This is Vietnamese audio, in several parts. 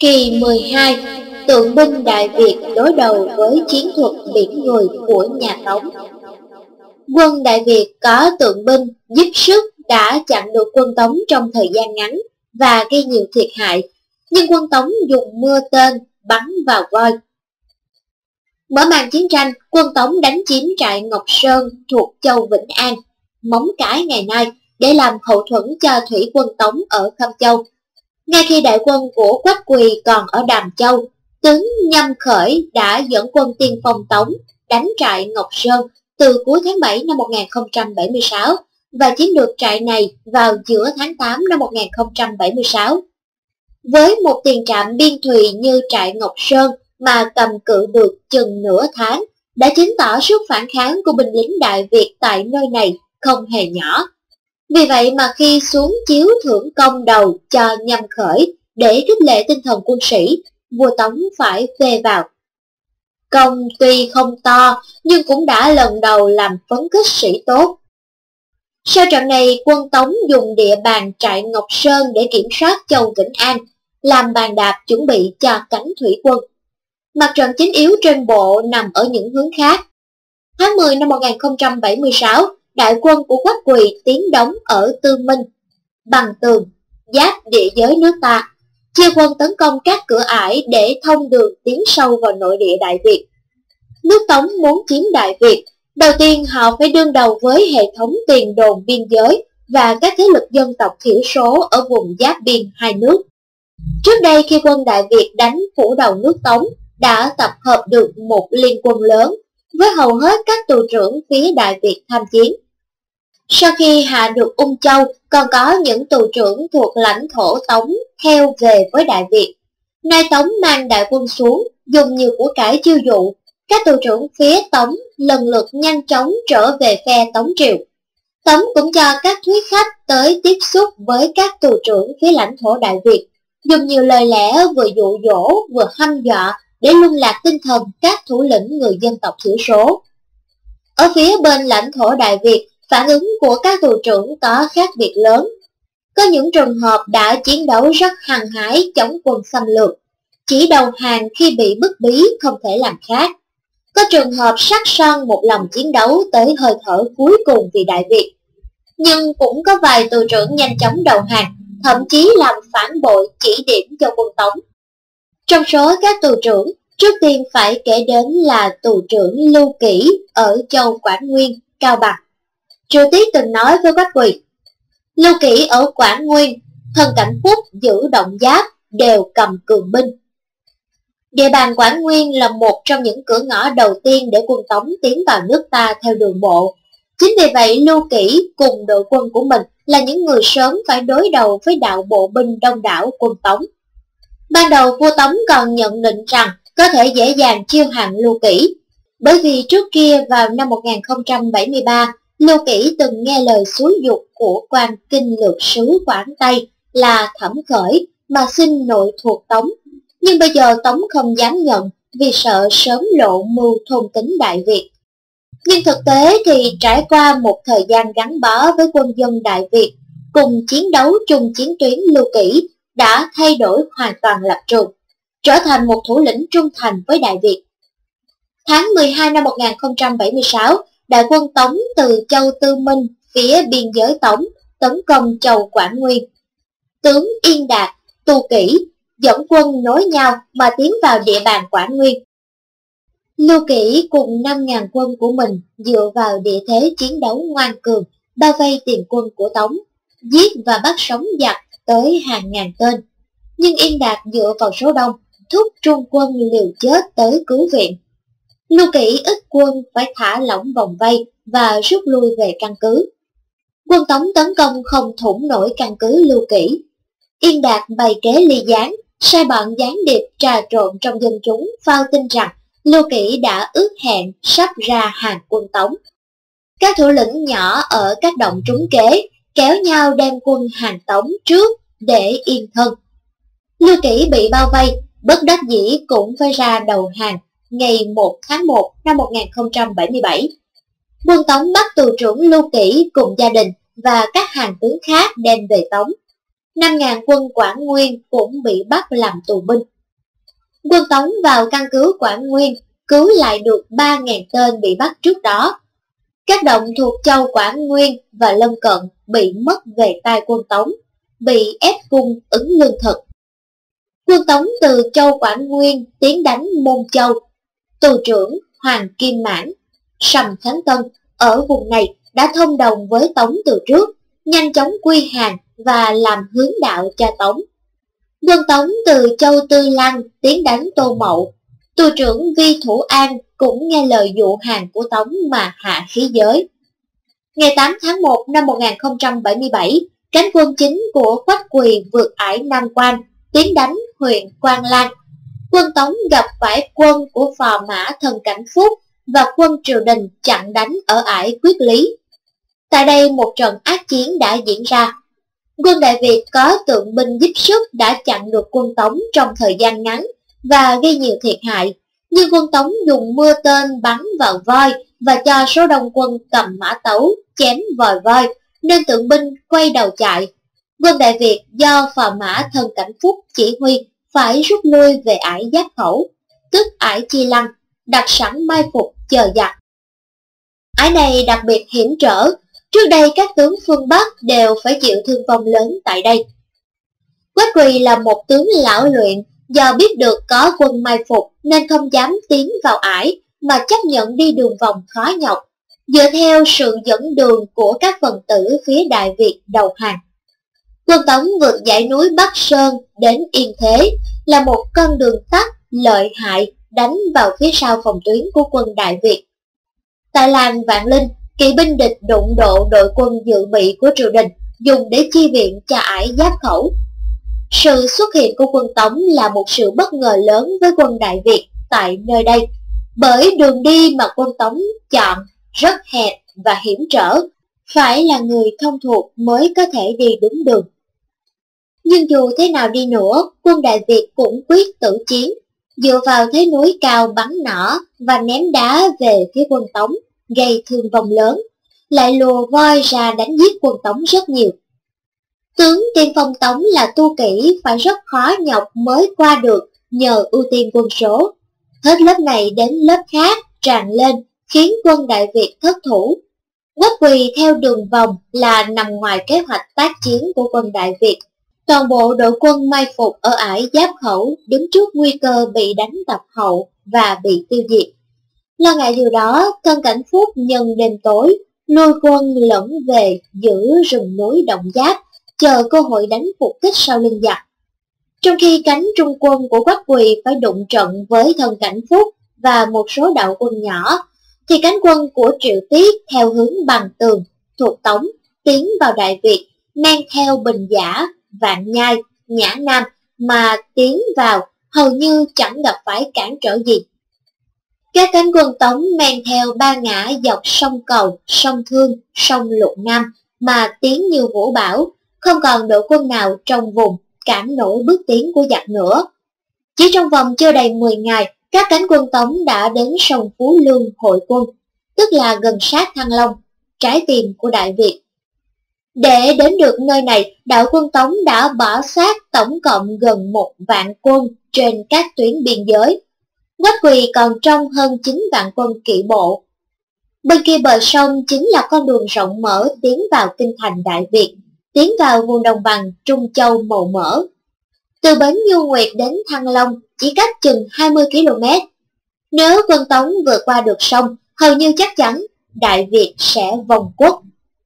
Kỳ 12, tượng binh Đại Việt đối đầu với chiến thuật biển người của nhà Tống. Quân Đại Việt có tượng binh giúp sức đã chặn được quân Tống trong thời gian ngắn và gây nhiều thiệt hại, nhưng quân Tống dùng mưa tên bắn vào voi. Mở màn chiến tranh, quân Tống đánh chiếm trại Ngọc Sơn thuộc châu Vĩnh An, Móng Cái ngày nay để làm hậu thuẫn cho thủy quân Tống ở Khâm Châu. Ngay khi đại quân của Quách Quỳ còn ở Đàm Châu, tướng Nhâm Khởi đã dẫn quân tiên phong Tống đánh trại Ngọc Sơn từ cuối tháng 7 năm 1076 và chiếm được trại này vào giữa tháng 8 năm 1076. Với một tiền trạm biên thùy như trại Ngọc Sơn mà cầm cự được chừng nửa tháng, đã chứng tỏ sức phản kháng của binh lính Đại Việt tại nơi này không hề nhỏ. Vì vậy mà khi xuống chiếu thưởng công đầu cho Nhâm Khởi để khích lệ tinh thần quân sĩ, vua Tống phải phê vào. Công tuy không to nhưng cũng đã lần đầu làm phấn khích sĩ tốt. Sau trận này, quân Tống dùng địa bàn trại Ngọc Sơn để kiểm soát châu Vĩnh An, làm bàn đạp chuẩn bị cho cánh thủy quân. Mặt trận chính yếu trên bộ nằm ở những hướng khác. Tháng 10 năm 1076, đại quân của Quách Quỳ tiến đóng ở Tư Minh, Bằng Tường, giáp địa giới nước ta, chia quân tấn công các cửa ải để thông đường tiến sâu vào nội địa Đại Việt. Nước Tống muốn chiếm Đại Việt, đầu tiên họ phải đương đầu với hệ thống tiền đồn biên giới và các thế lực dân tộc thiểu số ở vùng giáp biên hai nước. Trước đây khi quân Đại Việt đánh phủ đầu nước Tống, đã tập hợp được một liên quân lớn với hầu hết các tù trưởng phía Đại Việt tham chiến. Sau khi hạ được Ung Châu, còn có những tù trưởng thuộc lãnh thổ Tống theo về với Đại Việt. Nay Tống mang đại quân xuống, dùng nhiều của cải chiêu dụ, các tù trưởng phía Tống lần lượt nhanh chóng trở về phe Tống Triều. Tống cũng cho các thuyết khách tới tiếp xúc với các tù trưởng phía lãnh thổ Đại Việt, dùng nhiều lời lẽ vừa dụ dỗ vừa hăm dọa để lung lạc tinh thần các thủ lĩnh người dân tộc thiểu số. Ở phía bên lãnh thổ Đại Việt, phản ứng của các tù trưởng có khác biệt lớn. Có những trường hợp đã chiến đấu rất hăng hái chống quân xâm lược, chỉ đầu hàng khi bị bức bí không thể làm khác. Có trường hợp sắc son một lòng chiến đấu tới hơi thở cuối cùng vì Đại Việt. Nhưng cũng có vài tù trưởng nhanh chóng đầu hàng, thậm chí làm phản bội chỉ điểm cho quân Tống. Trong số các tù trưởng, trước tiên phải kể đến là tù trưởng Lưu Kỷ ở châu Quảng Nguyên, Cao Bằng. Triều Tiết từng nói với Quách Quỳ: Lưu Kỷ ở Quảng Nguyên, thân Cảnh Phúc giữ Động Giáp đều cầm cường binh. Địa bàn Quảng Nguyên là một trong những cửa ngõ đầu tiên để quân Tống tiến vào nước ta theo đường bộ. Chính vì vậy Lưu Kỷ cùng đội quân của mình là những người sớm phải đối đầu với đạo bộ binh đông đảo quân Tống. Ban đầu vua Tống còn nhận định rằng có thể dễ dàng chiêu hàng Lưu Kỷ, bởi vì trước kia vào năm 1073, Lưu Kỷ từng nghe lời xúi giục của quan kinh lược sứ Quảng Tây là Thẩm Khởi mà xin nội thuộc Tống. Nhưng bây giờ Tống không dám nhận vì sợ sớm lộ mưu thôn tính Đại Việt. Nhưng thực tế thì trải qua một thời gian gắn bó với quân dân Đại Việt, cùng chiến đấu chung chiến tuyến, Lưu Kỷ đã thay đổi hoàn toàn lập trường, trở thành một thủ lĩnh trung thành với Đại Việt. Tháng 12 năm 1076, đại quân Tống từ châu Tư Minh phía biên giới Tống tấn công châu Quảng Nguyên. Tướng Yên Đạt, Tu Kỷ dẫn quân nối nhau mà tiến vào địa bàn Quảng Nguyên. Lưu Kỷ cùng 5.000 quân của mình dựa vào địa thế chiến đấu ngoan cường, bao vây tiền quân của Tống, giết và bắt sống giặc tới hàng ngàn tên. Nhưng Yên Đạt dựa vào số đông, thúc trung quân liều chết tới cứu viện. Lưu Kỷ ít quân phải thả lỏng vòng vây và rút lui về căn cứ. Quân Tống tấn công không thủng nổi căn cứ Lưu Kỷ. Yên Đạt bày kế ly gián, sai bọn gián điệp trà trộn trong dân chúng phao tin rằng Lưu Kỷ đã ước hẹn sắp ra hàng quân Tống. Các thủ lĩnh nhỏ ở các động trúng kế kéo nhau đem quân hàng Tống trước để yên thân. Lưu Kỷ bị bao vây, bất đắc dĩ cũng phải ra đầu hàng ngày 1 tháng 1 năm 1077. Quân Tống bắt tù trưởng Lưu Kỷ cùng gia đình và các hàng tướng khác đem về Tống. 5.000 quân Quảng Nguyên cũng bị bắt làm tù binh. Quân Tống vào căn cứ Quảng Nguyên, cứu lại được 3.000 tên bị bắt trước đó. Các động thuộc châu Quảng Nguyên và lân cận bị mất về tay quân Tống, bị ép cung ứng lương thực. Quân Tống từ châu Quảng Nguyên tiến đánh Môn Châu. Tù trưởng Hoàng Kim Mãn, Sầm Khánh Tân ở vùng này đã thông đồng với Tống từ trước, nhanh chóng quy hàng và làm hướng đạo cho Tống. Quân Tống từ châu Tư Lăng tiến đánh Tô Mậu. Tù trưởng Vi Thủ An cũng nghe lời dụ hàng của Tống mà hạ khí giới. Ngày 8 tháng 1 năm 1077, cánh quân chính của Quách Quỳ vượt ải Nam Quan, tiến đánh huyện Quan Lang. Quân Tống gặp phải quân của phò mã Thần Cảnh Phúc và quân triều đình chặn đánh ở ải Quyết Lý. Tại đây một trận ác chiến đã diễn ra. Quân Đại Việt có tượng binh giúp sức đã chặn được quân Tống trong thời gian ngắn và gây nhiều thiệt hại, nhưng quân Tống dùng mưa tên bắn vào voi và cho số đông quân cầm mã tấu chém vòi voi, nên tượng binh quay đầu chạy. Quân Đại Việt do phò mã Thần Cảnh Phúc chỉ huy phải rút lui về ải Giáp Khẩu, tức ải Chi Lăng, đặt sẵn mai phục chờ giặc. Ải này đặc biệt hiểm trở, trước đây các tướng phương Bắc đều phải chịu thương vong lớn tại đây. Quách Quỳ là một tướng lão luyện, do biết được có quân mai phục nên không dám tiến vào ải mà chấp nhận đi đường vòng khó nhọc, dựa theo sự dẫn đường của các phần tử phía Đại Việt đầu hàng. Quân Tống vượt dãy núi Bắc Sơn đến Yên Thế là một con đường tắt lợi hại đánh vào phía sau phòng tuyến của quân Đại Việt. Tại làng Vạn Linh, kỵ binh địch đụng độ đội quân dự bị của triều đình dùng để chi viện cho ải Giáp Khẩu. Sự xuất hiện của quân Tống là một sự bất ngờ lớn với quân Đại Việt tại nơi đây, bởi đường đi mà quân Tống chọn rất hẹp và hiểm trở, phải là người thông thuộc mới có thể đi đúng đường. Nhưng dù thế nào đi nữa, quân Đại Việt cũng quyết tử chiến, dựa vào thế núi cao bắn nỏ và ném đá về phía quân Tống, gây thương vong lớn, lại lùa voi ra đánh giết quân Tống rất nhiều. Tướng tiên phong Tống là Tu Kỷ phải rất khó nhọc mới qua được nhờ ưu tiên quân số. Hết lớp này đến lớp khác tràn lên khiến quân Đại Việt thất thủ. Quách Quỳ theo đường vòng là nằm ngoài kế hoạch tác chiến của quân Đại Việt. Toàn bộ đội quân mai phục ở ải Giáp Khẩu đứng trước nguy cơ bị đánh tập hậu và bị tiêu diệt. Lo ngại điều đó, Thần Cảnh Phúc nhân đêm tối lui quân lẫn về giữ rừng núi Động Giáp, chờ cơ hội đánh phục kích sau lưng giặc. Trong khi cánh trung quân của Quách Quỳ phải đụng trận với Thần Cảnh Phúc và một số đạo quân nhỏ, thì cánh quân của Triệu Tiết theo hướng Bằng Tường thuộc Tống tiến vào Đại Việt, mang theo Bình Giả, Vạn Nhai, Nhã Nam mà tiến vào hầu như chẳng gặp phải cản trở gì. Các cánh quân Tống mang theo ba ngã dọc sông Cầu, sông Thương, sông Lục Nam mà tiến như vũ bão, không còn đội quân nào trong vùng cản nổi bước tiến của giặc nữa. Chỉ trong vòng chưa đầy 10 ngày, các cánh quân Tống đã đến sông Phú Lương hội quân, tức là gần sát Thăng Long, trái tim của Đại Việt. Để đến được nơi này, đạo quân Tống đã bỏ xác tổng cộng gần 1 vạn quân trên các tuyến biên giới. Quách Quỳ còn trong hơn 9 vạn quân kỵ bộ. Bên kia bờ sông chính là con đường rộng mở tiến vào kinh thành Đại Việt, tiến vào vùng đồng bằng Trung Châu màu mỡ. Từ bến Nhu Nguyệt đến Thăng Long chỉ cách chừng 20 km. Nếu quân Tống vượt qua được sông, hầu như chắc chắn Đại Việt sẽ vong quốc.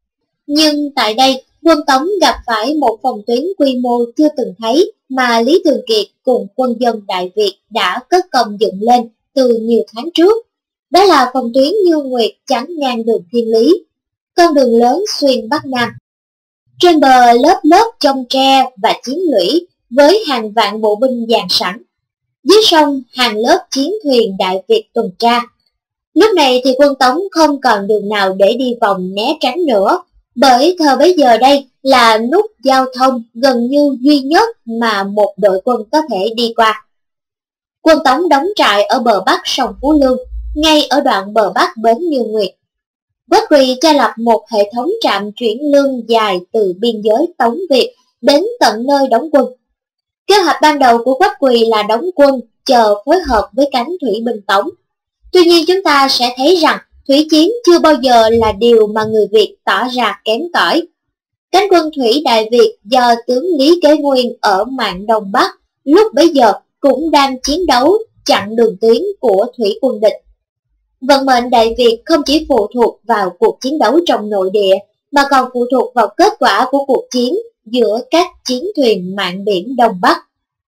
Nhưng tại đây, quân Tống gặp phải một phòng tuyến quy mô chưa từng thấy mà Lý Thường Kiệt cùng quân dân Đại Việt đã cất công dựng lên từ nhiều tháng trước. Đó là phòng tuyến Nhu Nguyệt chắn ngang đường Thiên Lý, con đường lớn xuyên Bắc Nam. Trên bờ lớp lớp chông tre và chiến lũy với hàng vạn bộ binh dàn sẵn. Dưới sông hàng lớp chiến thuyền Đại Việt tuần tra. Lúc này thì quân Tống không còn đường nào để đi vòng né tránh nữa, bởi thời bấy giờ đây là nút giao thông gần như duy nhất mà một đội quân có thể đi qua. Quân Tống đóng trại ở bờ bắc sông Phú Lương, ngay ở đoạn bờ bắc bến Như Nguyệt. Quách Quỳ cho lập một hệ thống trạm chuyển lương dài từ biên giới Tống Việt đến tận nơi đóng quân. Kế hoạch ban đầu của Quách Quỳ là đóng quân chờ phối hợp với cánh thủy binh Tống. Tuy nhiên chúng ta sẽ thấy rằng thủy chiến chưa bao giờ là điều mà người Việt tỏ ra kém cỏi. Cánh quân thủy Đại Việt do tướng Lý Kế Nguyên ở mạn Đông Bắc lúc bấy giờ cũng đang chiến đấu chặn đường tiến của thủy quân địch. Vận mệnh Đại Việt không chỉ phụ thuộc vào cuộc chiến đấu trong nội địa, mà còn phụ thuộc vào kết quả của cuộc chiến giữa các chiến thuyền mạn biển Đông Bắc.